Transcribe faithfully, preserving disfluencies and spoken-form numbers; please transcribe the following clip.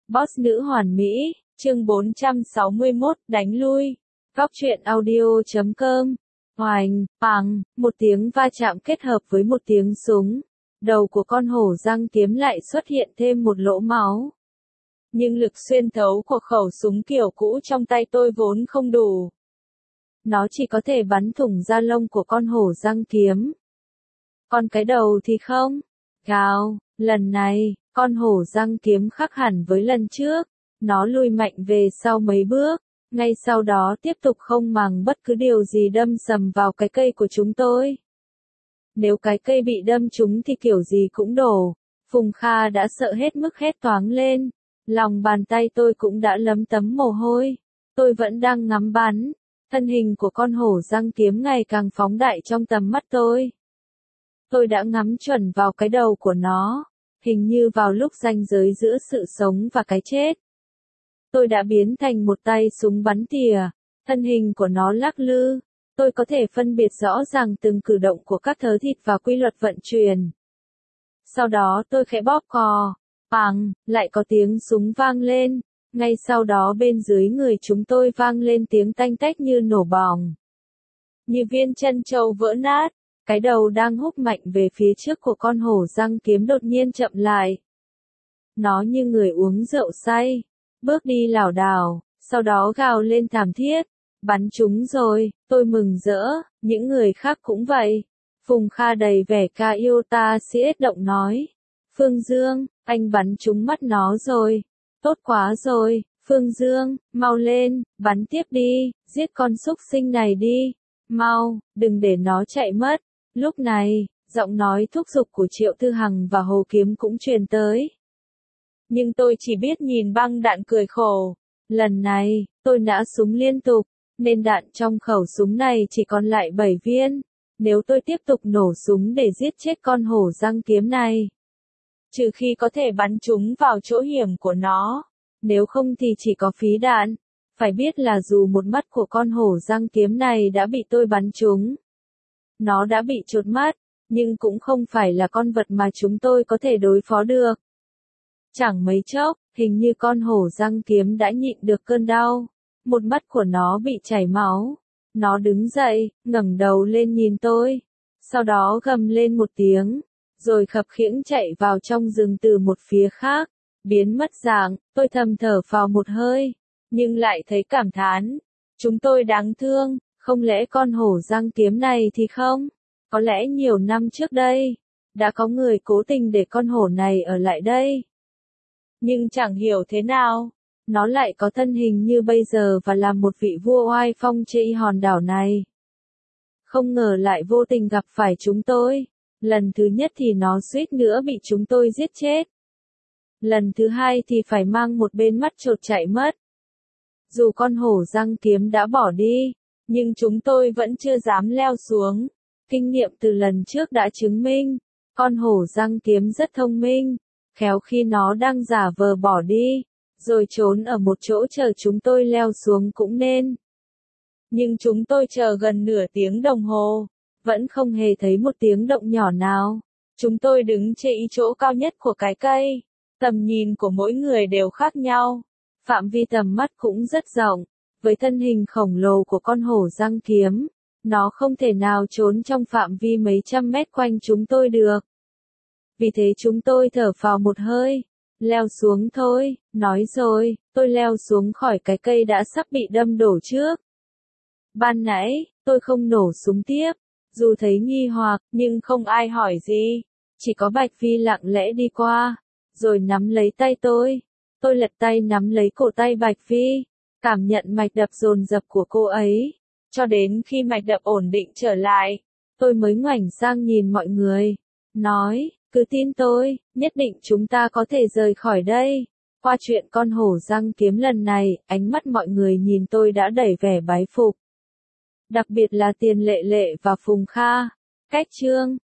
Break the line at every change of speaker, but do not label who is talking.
Boss nữ hoàn mỹ, chương bốn trăm sáu mươi mốt, đánh lui. Góc truyện audio chấm com. Oành, bằng, một tiếng va chạm kết hợp với một tiếng súng. Đầu của con hổ răng kiếm lại xuất hiện thêm một lỗ máu. Nhưng lực xuyên thấu của khẩu súng kiểu cũ trong tay tôi vốn không đủ. Nó chỉ có thể bắn thủng da lông của con hổ răng kiếm. Còn cái đầu thì không. Gào, lần này, con hổ răng kiếm khác hẳn với lần trước. Nó lùi mạnh về sau mấy bước. Ngay sau đó tiếp tục không màng bất cứ điều gì đâm sầm vào cái cây của chúng tôi. Nếu cái cây bị đâm trúng thì kiểu gì cũng đổ. Phùng Kha đã sợ hết mức hét toáng lên. Lòng bàn tay tôi cũng đã lấm tấm mồ hôi. Tôi vẫn đang ngắm bắn. Thân hình của con hổ răng kiếm ngày càng phóng đại trong tầm mắt tôi. Tôi đã ngắm chuẩn vào cái đầu của nó. Hình như vào lúc ranh giới giữa sự sống và cái chết. Tôi đã biến thành một tay súng bắn tỉa. Thân hình của nó lắc lư. Tôi có thể phân biệt rõ ràng từng cử động của các thớ thịt và quy luật vận chuyển. Sau đó tôi khẽ bóp cò. Bằng, lại có tiếng súng vang lên. Ngay sau đó bên dưới người chúng tôi vang lên tiếng tanh tách như nổ bỏng. Như viên chân trâu vỡ nát. Cái đầu đang húc mạnh về phía trước của con hổ răng kiếm đột nhiên chậm lại. Nó như người uống rượu say. Bước đi lảo đảo, sau đó gào lên thảm thiết. Bắn chúng rồi, tôi mừng rỡ, những người khác cũng vậy. Phùng Kha đầy vẻ ca yêu ta siết động nói. Phương Dương, anh bắn trúng mắt nó rồi. Tốt quá rồi, Phương Dương, mau lên, bắn tiếp đi, giết con súc sinh này đi. Mau, đừng để nó chạy mất. Lúc này, giọng nói thúc giục của Triệu Thư Hằng và Hồ Kiếm cũng truyền tới. Nhưng tôi chỉ biết nhìn băng đạn cười khổ. Lần này, tôi nã súng liên tục, nên đạn trong khẩu súng này chỉ còn lại bảy viên. Nếu tôi tiếp tục nổ súng để giết chết con hổ răng kiếm này, trừ khi có thể bắn chúng vào chỗ hiểm của nó, nếu không thì chỉ có phí đạn. Phải biết là dù một mắt của con hổ răng kiếm này đã bị tôi bắn trúng, nó đã bị chột mắt, nhưng cũng không phải là con vật mà chúng tôi có thể đối phó được. Chẳng mấy chốc, hình như con hổ răng kiếm đã nhịn được cơn đau. Một mắt của nó bị chảy máu. Nó đứng dậy, ngẩng đầu lên nhìn tôi. Sau đó gầm lên một tiếng. Rồi khập khiễng chạy vào trong rừng từ một phía khác. Biến mất dạng, tôi thầm thở phào một hơi. Nhưng lại thấy cảm thán. Chúng tôi đáng thương, không lẽ con hổ răng kiếm này thì không? Có lẽ nhiều năm trước đây, đã có người cố tình để con hổ này ở lại đây. Nhưng chẳng hiểu thế nào, nó lại có thân hình như bây giờ và là một vị vua oai phong trên hòn đảo này. Không ngờ lại vô tình gặp phải chúng tôi. Lần thứ nhất thì nó suýt nữa bị chúng tôi giết chết. Lần thứ hai thì phải mang một bên mắt chột chạy mất. Dù con hổ răng kiếm đã bỏ đi, nhưng chúng tôi vẫn chưa dám leo xuống. Kinh nghiệm từ lần trước đã chứng minh, con hổ răng kiếm rất thông minh. Khéo khi nó đang giả vờ bỏ đi, rồi trốn ở một chỗ chờ chúng tôi leo xuống cũng nên. Nhưng chúng tôi chờ gần nửa tiếng đồng hồ, vẫn không hề thấy một tiếng động nhỏ nào. Chúng tôi đứng trên chỗ cao nhất của cái cây, tầm nhìn của mỗi người đều khác nhau, phạm vi tầm mắt cũng rất rộng. Với thân hình khổng lồ của con hổ răng kiếm, nó không thể nào trốn trong phạm vi mấy trăm mét quanh chúng tôi được. Vì thế chúng tôi thở phào một hơi, leo xuống thôi, nói rồi, tôi leo xuống khỏi cái cây đã sắp bị đâm đổ trước. Ban nãy, tôi không nổ súng tiếp, dù thấy nghi hoặc, nhưng không ai hỏi gì, chỉ có Bạch Phi lặng lẽ đi qua, rồi nắm lấy tay tôi. Tôi lật tay nắm lấy cổ tay Bạch Phi, cảm nhận mạch đập dồn dập của cô ấy, cho đến khi mạch đập ổn định trở lại, tôi mới ngoảnh sang nhìn mọi người, nói. Cứ tin tôi, nhất định chúng ta có thể rời khỏi đây. Qua chuyện con hổ răng kiếm lần này, ánh mắt mọi người nhìn tôi đã đầy vẻ bái phục. Đặc biệt là Tiền Lệ Lệ và Phùng Kha. Cách chương